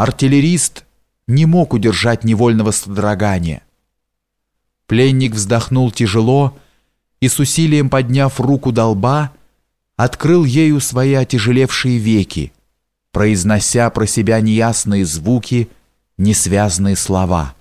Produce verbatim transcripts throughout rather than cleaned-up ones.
Артиллерист не мог удержать невольного содрогания. Пленник вздохнул тяжело и, с усилием подняв руку до лба, открыл ею свои отяжелевшие веки, произнося про себя неясные звуки, несвязные слова.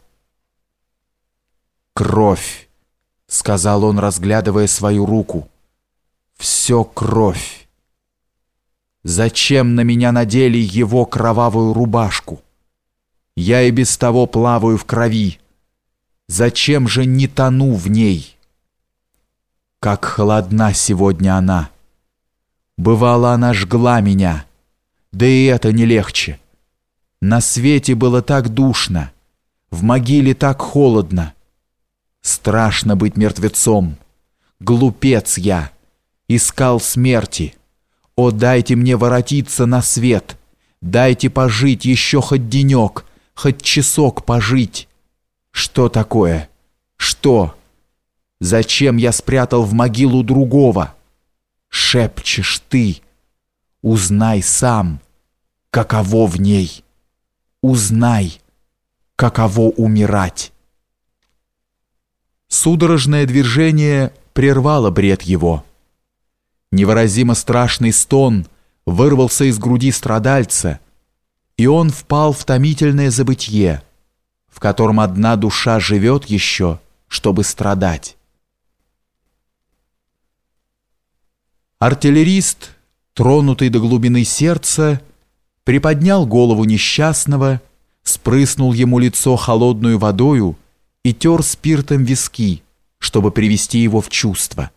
«Кровь», — сказал он, разглядывая свою руку, — «все кровь. Зачем на меня надели его кровавую рубашку? Я и без того плаваю в крови. Зачем же не тону в ней? Как холодна сегодня она! Бывало, она жгла меня, да и это не легче. На свете было так душно, в могиле так холодно. Страшно быть мертвецом. Глупец я, искал смерти. О, дайте мне воротиться на свет, дайте пожить еще хоть денек, хоть часок пожить. Что такое? Что? Зачем я спрятал в могилу другого? Шепчешь ты. Узнай сам, каково в ней. Узнай, каково умирать. Судорожное движение прервало бред его. Невыразимо страшный стон вырвался из груди страдальца, и он впал в томительное забытье, в котором одна душа живет еще, чтобы страдать. Артиллерист, тронутый до глубины сердца, приподнял голову несчастного, спрыснул ему лицо холодную водою и тер спиртом виски, чтобы привести его в чувство.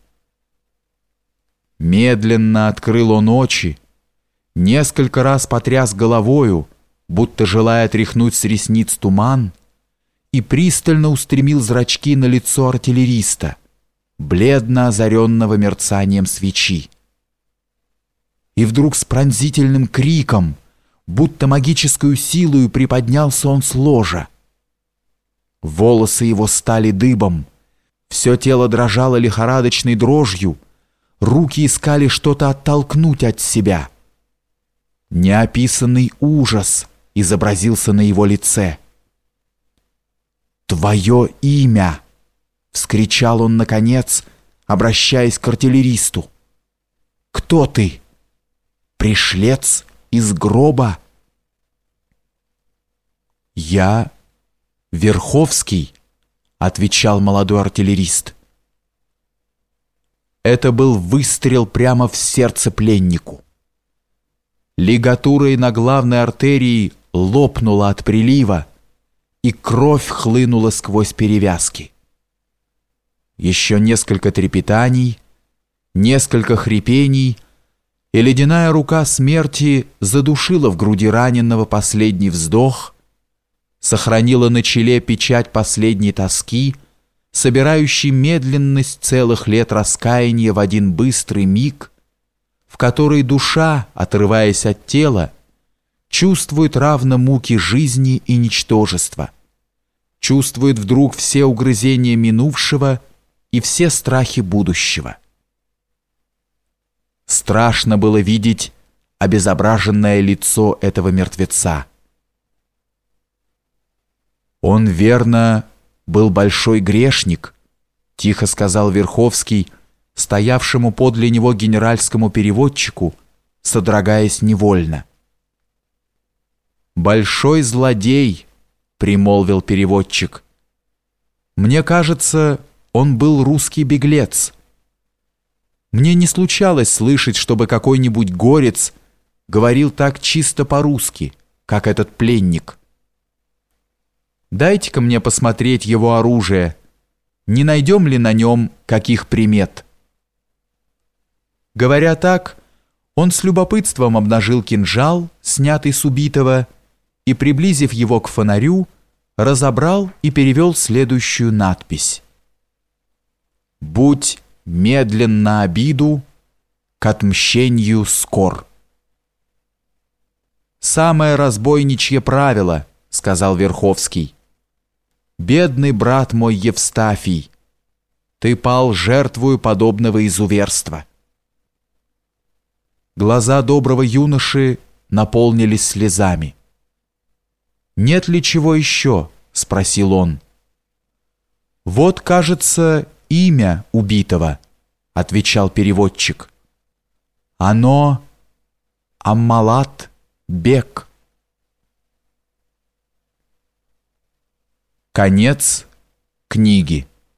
Медленно открыл он очи, несколько раз потряс головою, будто желая отряхнуть с ресниц туман, и пристально устремил зрачки на лицо артиллериста, бледно озаренного мерцанием свечи. И вдруг с пронзительным криком, будто магическую силою, приподнялся он с ложа. Волосы его стали дыбом, все тело дрожало лихорадочной дрожью, руки искали что-то оттолкнуть от себя. Неописанный ужас изобразился на его лице. «Твое имя!» — вскричал он наконец, обращаясь к артиллеристу. «Кто ты? Пришлец из гроба?» «Я Верховский», — отвечал молодой артиллерист. Это был выстрел прямо в сердце пленнику. Лигатура на главной артерии лопнула от прилива, и кровь хлынула сквозь перевязки. Еще несколько трепетаний, несколько хрипений, и ледяная рука смерти задушила в груди раненого последний вздох, сохранила на челе печать последней тоски, собирающий медленность целых лет раскаяния в один быстрый миг, в который душа, отрываясь от тела, чувствует равно муки жизни и ничтожества, чувствует вдруг все угрызения минувшего и все страхи будущего. Страшно было видеть обезображенное лицо этого мертвеца. Он, верно, был большой грешник, тихо сказал Верховский, стоявшему подле него генеральскому переводчику, содрогаясь невольно. «Большой злодей», — примолвил переводчик. «Мне кажется, он был русский беглец. Мне не случалось слышать, чтобы какой-нибудь горец говорил так чисто по-русски, как этот пленник. Дайте-ка мне посмотреть его оружие, не найдем ли на нем каких примет?» Говоря так, он с любопытством обнажил кинжал, снятый с убитого, и, приблизив его к фонарю, разобрал и перевел следующую надпись: «Будь медленно обиду, к отмщению скор». «Самое разбойничье правило», — сказал Верховский. «Бедный брат мой Евстафий, ты пал жертвою подобного изуверства». Глаза доброго юноши наполнились слезами. «Нет ли чего еще?» — спросил он. «Вот, кажется, имя убитого», — отвечал переводчик. «Оно Аммалат Бек». Конец книги.